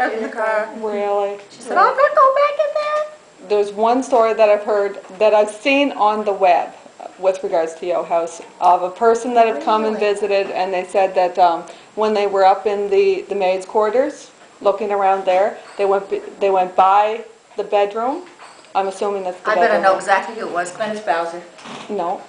in the car. Really? She said, I'm gonna go back in there. There's one story that I've heard, that I've seen on the web with regards to Yo House, of a person that had come and Really? visited, and they said that when they were up in the maids' quarters, looking around there, they went by the bedroom. I'm assuming that's the I bedroom. better know exactly who it was. Glennis Bowser. No.